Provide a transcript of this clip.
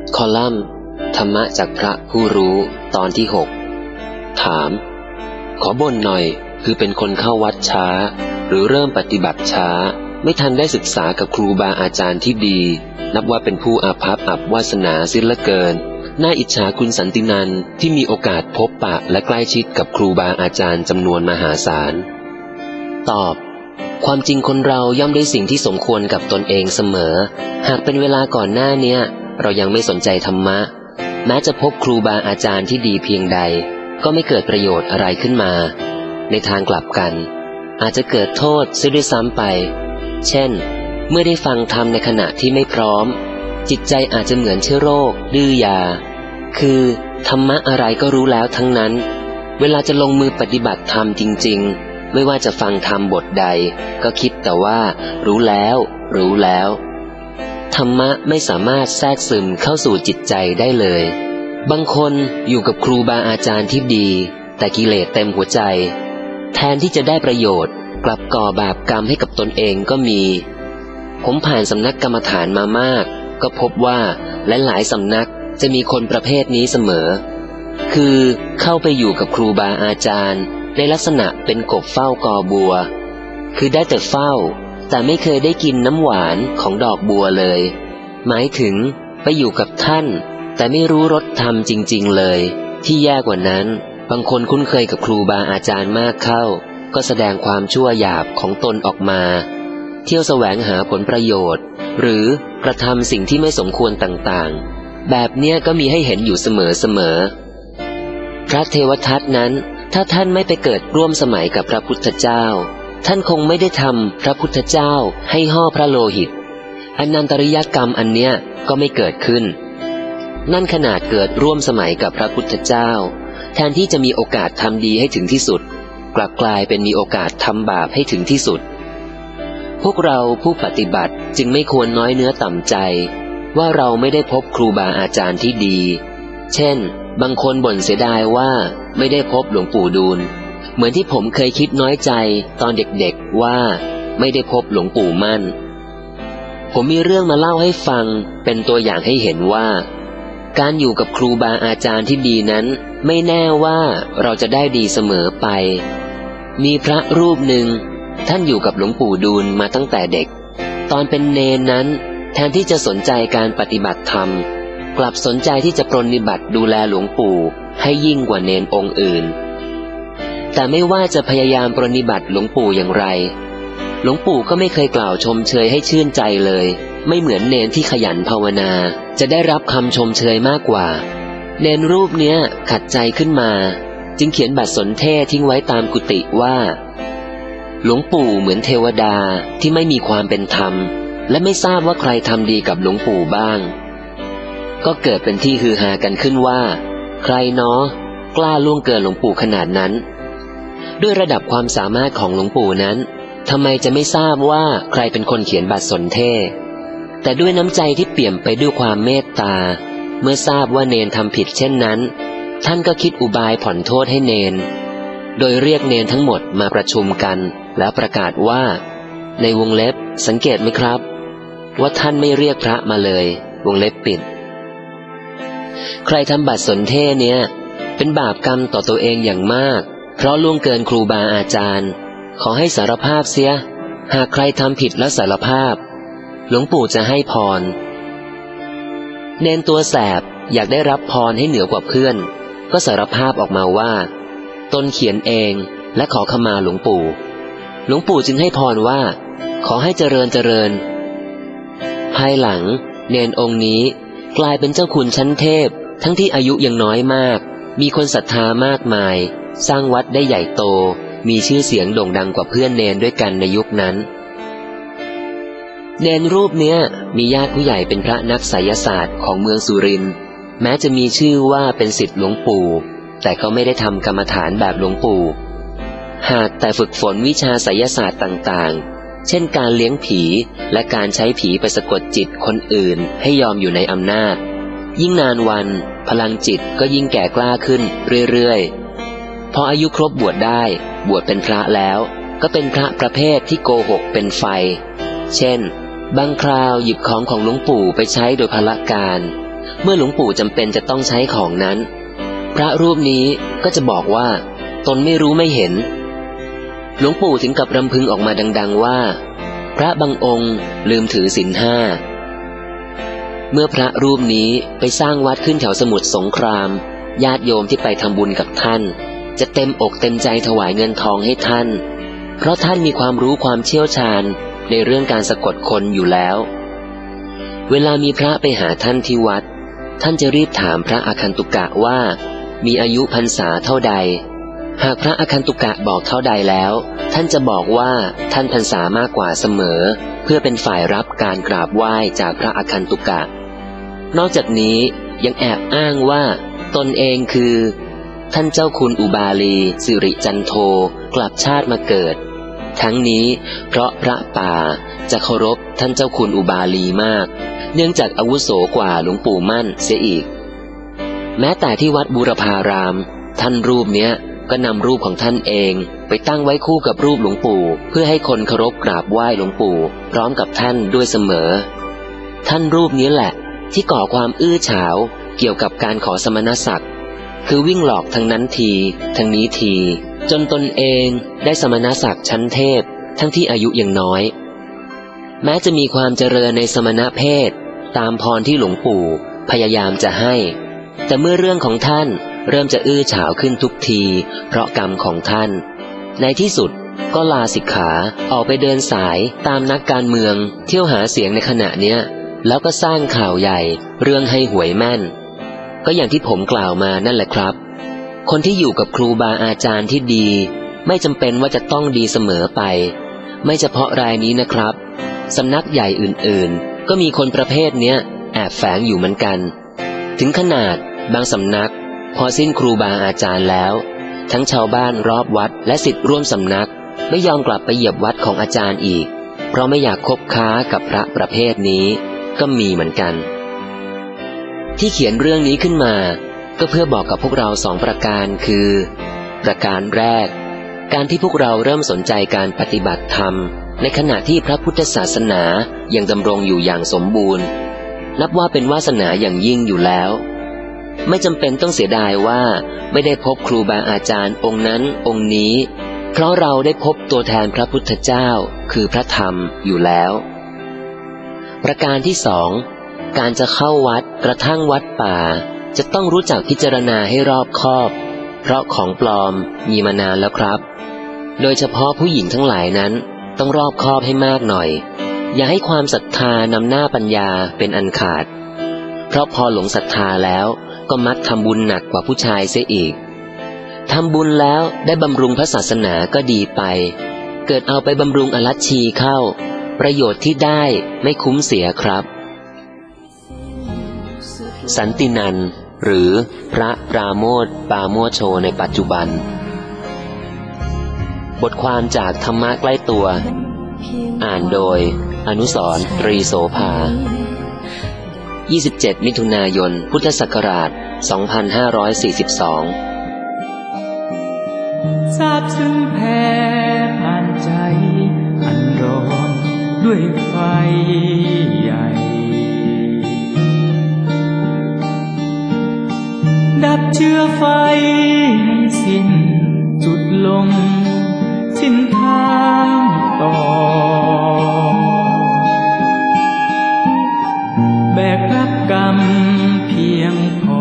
คอลัมน์ธรรมะจากพระผู้รู้ตอนที่6ถามขอบ่นหน่อยคือเป็นคนเข้าวัดช้าหรือเริ่มปฏิบัติช้าไม่ทันได้ศึกษากับครูบาอาจารย์ที่ดีนับว่าเป็นผู้อาภัพอับวาสนาเสียเหลือเกินน่าอิจฉาคุณสันตินันท์ที่มีโอกาสพบปะและใกล้ชิดกับครูบาอาจารย์จำนวนมหาศาลตอบความจริงคนเราย่อมได้สิ่งที่สมควรกับตนเองเสมอหากเป็นเวลาก่อนหน้าเนี้ยเรายังไม่สนใจธรรมะแม้จะพบครูบาอาจารย์ที่ดีเพียงใดก็ไม่เกิดประโยชน์อะไรขึ้นมาในทางกลับกันอาจจะเกิดโทษเสียด้วยซ้ำไปเช่นเมื่อได้ฟังธรรมในขณะที่ไม่พร้อมจิตใจอาจจะเหมือนเชื้อโรคดื้อยาคือธรรมะอะไรก็รู้แล้วทั้งนั้นเวลาจะลงมือปฏิบัติธรรมจริงๆไม่ว่าจะฟังธรรมบทใดก็คิดแต่ว่ารู้แล้วธรรมะไม่สามารถแทรกซึมเข้าสู่จิตใจได้เลยบางคนอยู่กับครูบาอาจารย์ที่ดีแต่กิเลสเต็มหัวใจแทนที่จะได้ประโยชน์กลับก่อบาปกรรมให้กับตนเองก็มีผมผ่านสำนักกรรมฐานมามากก็พบว่าหลายๆสำนักจะมีคนประเภทนี้เสมอคือเข้าไปอยู่กับครูบาอาจารย์ในลักษณะเป็นกบเฝ้ากอบัวคือได้แต่เฝ้าแต่ไม่เคยได้กินน้ำหวานของดอกบัวเลยหมายถึงไปอยู่กับท่านแต่ไม่รู้รสธรรมจริงๆเลยที่แย่กว่านั้นบางคนคุ้นเคยกับครูบาอาจารย์มากเข้าก็แสดงความชั่วหยาบของตนออกมาเที่ยวแสวงหาผลประโยชน์หรือกระทำสิ่งที่ไม่สมควรต่างๆแบบเนี้ยก็มีให้เห็นอยู่เสมอพระเทวทัตนั้นถ้าท่านไม่ไปเกิดร่วมสมัยกับพระพุทธเจ้าท่านคงไม่ได้ทำพระพุทธเจ้าให้ห่อพระโลหิตอนันตริยกรรมอันเนี้ยก็ไม่เกิดขึ้นนั่นขนาดเกิดร่วมสมัยกับพระพุทธเจ้าแทนที่จะมีโอกาสทำดีให้ถึงที่สุดกลับกลายเป็นมีโอกาสทำบาปให้ถึงที่สุดพวกเราผู้ปฏิบัติจึงไม่ควรน้อยเนื้อต่ำใจว่าเราไม่ได้พบครูบาอาจารย์ที่ดีเช่นบางคนบ่นเสียดายว่าไม่ได้พบหลวงปู่ดูลเหมือนที่ผมเคยคิดน้อยใจตอนเด็กๆว่าไม่ได้พบหลวงปู่มั่นผมมีเรื่องมาเล่าให้ฟังเป็นตัวอย่างให้เห็นว่าการอยู่กับครูบาอาจารย์ที่ดีนั้นไม่แน่ว่าเราจะได้ดีเสมอไปมีพระรูปหนึ่งท่านอยู่กับหลวงปู่ดูลมาตั้งแต่เด็กตอนเป็นเนนนั้นแทนที่จะสนใจการปฏิบัติธรรมกลับสนใจที่จะปรนนิบัติดูแลหลวงปู่ให้ยิ่งกว่าเนนองค์อื่นแต่ไม่ว่าจะพยายามปรนนิบัติหลวงปู่อย่างไรหลวงปู่ก็ไม่เคยกล่าวชมเชยให้ชื่นใจเลยไม่เหมือนเนนที่ขยันภาวนาจะได้รับคำชมเชยมากกว่าเนนรูปเนี้ยขัดใจขึ้นมาจึงเขียนบัตรสนเทศทิ้งไว้ตามกุฏิว่าหลวงปู่เหมือนเทวดาที่ไม่มีความเป็นธรรมและไม่ทราบว่าใครทำดีกับหลวงปู่บ้างก็เกิดเป็นที่ฮือฮากันขึ้นว่าใครเนาะกล้าล่วงเกินหลวงปู่ขนาดนั้นด้วยระดับความสามารถของหลวงปู่นั้นทำไมจะไม่ทราบว่าใครเป็นคนเขียนบัตรสนเทศแต่ด้วยน้ำใจที่เปี่ยมไปด้วยความเมตตาเมื่อทราบว่าเนนทำผิดเช่นนั้นท่านก็คิดอุบายผ่อนโทษให้เนนโดยเรียกเนนทั้งหมดมาประชุมกันแล้วประกาศว่าในวงเล็บสังเกตไหมครับว่าท่านไม่เรียกพระมาเลยวงเล็บปิดใครทำบัตรสนเทศเนี่ยเป็นบาปกรรมต่อตัวเองอย่างมากเพราะล่วงเกินครูบาอาจารย์ขอให้สารภาพเสียหากใครทำผิดแล้วสารภาพหลวงปู่จะให้พรเนนตัวแสบอยากได้รับพรให้เหนือกว่าเพื่อนก็สารภาพออกมาว่าตนเขียนเองและขอขมาหลวงปู่หลวงปู่จึงให้พรว่าขอให้เจริญภายหลังเนนองค์นี้กลายเป็นเจ้าคุณชั้นเทพทั้งที่อายุยังน้อยมากมีคนศรัทธามากมายสร้างวัดได้ใหญ่โตมีชื่อเสียงโด่งดังกว่าเพื่อนเนนด้วยกันในยุคนั้นเนนรูปเนี้ยมีญาติผู้ใหญ่เป็นพระนักไสยศาสตร์ของเมืองสุรินทร์แม้จะมีชื่อว่าเป็นศิษย์หลวงปู่แต่เขาไม่ได้ทำกรรมฐานแบบหลวงปู่หากแต่ฝึกฝนวิชาไสยศาสตร์ต่างๆเช่นการเลี้ยงผีและการใช้ผีไปสะกดจิตคนอื่นให้ยอมอยู่ในอำนาจยิ่งนานวันพลังจิตก็ยิ่งแก่กล้าขึ้นเรื่อยๆพออายุครบบวชได้บวชเป็นพระแล้วก็เป็นพระประเภทที่โกหกเป็นไฟเช่นบางคราวหยิบของหลวงปู่ไปใช้โดยพละการเมื่อหลวงปู่จำเป็นจะต้องใช้ของนั้นพระรูปนี้ก็จะบอกว่าตนไม่รู้ไม่เห็นหลวงปู่ถึงกับรำพึงออกมาดังๆว่าพระบางองค์ลืมถือศีลห้าเมื่อพระรูปนี้ไปสร้างวัดขึ้นแถวสมุทรสงครามญาติโยมที่ไปทำบุญกับท่านจะเต็มอกเต็มใจถวายเงินทองให้ท่านเพราะท่านมีความรู้ความเชี่ยวชาญในเรื่องการสะกดคนอยู่แล้วเวลามีพระไปหาท่านที่วัดท่านจะรีบถามพระอาคันตุกะว่ามีอายุพรรษาเท่าใดหากพระอาคันตุกะบอกเท่าใดแล้วท่านจะบอกว่าท่านพรรษามากกว่าเสมอเพื่อเป็นฝ่ายรับการกราบไหว้จากพระอาคันตุกะนอกจากนี้ยังแอบอ้างว่าตนเองคือท่านเจ้าคุณอุบาลีสิริจันโทกลับชาติมาเกิดทั้งนี้เพราะพระป่าจะเคารพท่านเจ้าคุณอุบาลีมากเนื่องจากอาวุโสกว่าหลวงปู่มั่นเสียอีกแม้แต่ที่วัดบูรพารามท่านรูปเนี้ยก็นำรูปของท่านเองไปตั้งไว้คู่กับรูปหลวงปู่เพื่อให้คนเคารพกราบไหว้หลวงปู่พร้อมกับท่านด้วยเสมอท่านรูปนี้แหละที่ก่อความอื้อฉาวเกี่ยวกับการขอสมณศักดิ์คือวิ่งหลอกทั้งนั้นทีทั้งนี้ทีจนตนเองได้สมณศักดิ์ชั้นเทพทั้งที่อายุยังน้อยแม้จะมีความเจริญในสมณเพศตามพรที่หลวงปู่พยายามจะให้แต่เมื่อเรื่องของท่านเริ่มจะอื้อฉาวขึ้นทุกทีเพราะกรรมของท่านในที่สุดก็ลาสิกขาออกไปเดินสายตามนักการเมืองเที่ยวหาเสียงในขณะเนี้ยแล้วก็สร้างข่าวใหญ่เรื่องให้หวยแม่นก็อย่างที่ผมกล่าวมานั่นแหละครับคนที่อยู่กับครูบาอาจารย์ที่ดีไม่จำเป็นว่าจะต้องดีเสมอไปไม่เฉพาะรายนี้นะครับสำนักใหญ่อื่นๆก็มีคนประเภทเนี้ยแอบแฝงอยู่เหมือนกันถึงขนาดบางสำนักพอสิ้นครูบาอาจารย์แล้วทั้งชาวบ้านรอบวัดและศิษย์ร่วมสำนักไม่ยอมกลับไปเหยียบวัดของอาจารย์อีกเพราะไม่อยากคบค้ากับพระประเภทนี้ก็มีเหมือนกันที่เขียนเรื่องนี้ขึ้นมาก็เพื่อบอกกับพวกเราสองประการคือประการแรกการที่พวกเราเริ่มสนใจการปฏิบัติธรรมในขณะที่พระพุทธศาสนายังดำรงอยู่อย่างสมบูรณ์นับว่าเป็นวาสนาอย่างยิ่งอยู่แล้วไม่จำเป็นต้องเสียดายว่าไม่ได้พบครูบาอาจารย์องค์นั้นองค์นี้เพราะเราได้พบตัวแทนพระพุทธเจ้าคือพระธรรมอยู่แล้วประการที่สองการจะเข้าวัดกระทั่งวัดป่าจะต้องรู้จักพิจารณาให้รอบคอบเพราะของปลอมมีมานานแล้วครับโดยเฉพาะผู้หญิงทั้งหลายนั้นต้องรอบคอบให้มากหน่อยอย่าให้ความศรัทธานำหน้าปัญญาเป็นอันขาดเพราะพอหลงศรัทธาแล้วก็มักทำบุญหนักกว่าผู้ชายเสียอีกทำบุญแล้วได้บำรุงพระศาสนาก็ดีไปเกิดเอาไปบำรุงอรัชชีเข้าประโยชน์ที่ได้ไม่คุ้มเสียครับสันตินันท์หรือพระปราโมทย์ปราโมชโชในปัจจุบันบทความจากธรรมะใกล้ตัวอ่านโดยอนุสรณ์ตรีโสภา27 มิถุนายน พุทธศักราช 2542 ทราบถึงแผ่ผ่านใจอันร้อนด้วยไฟใหญ่ดับเชื้อไฟให้สิ้นจุดลงสิ้นทางต่อแบกรับกรรมเพียงพอ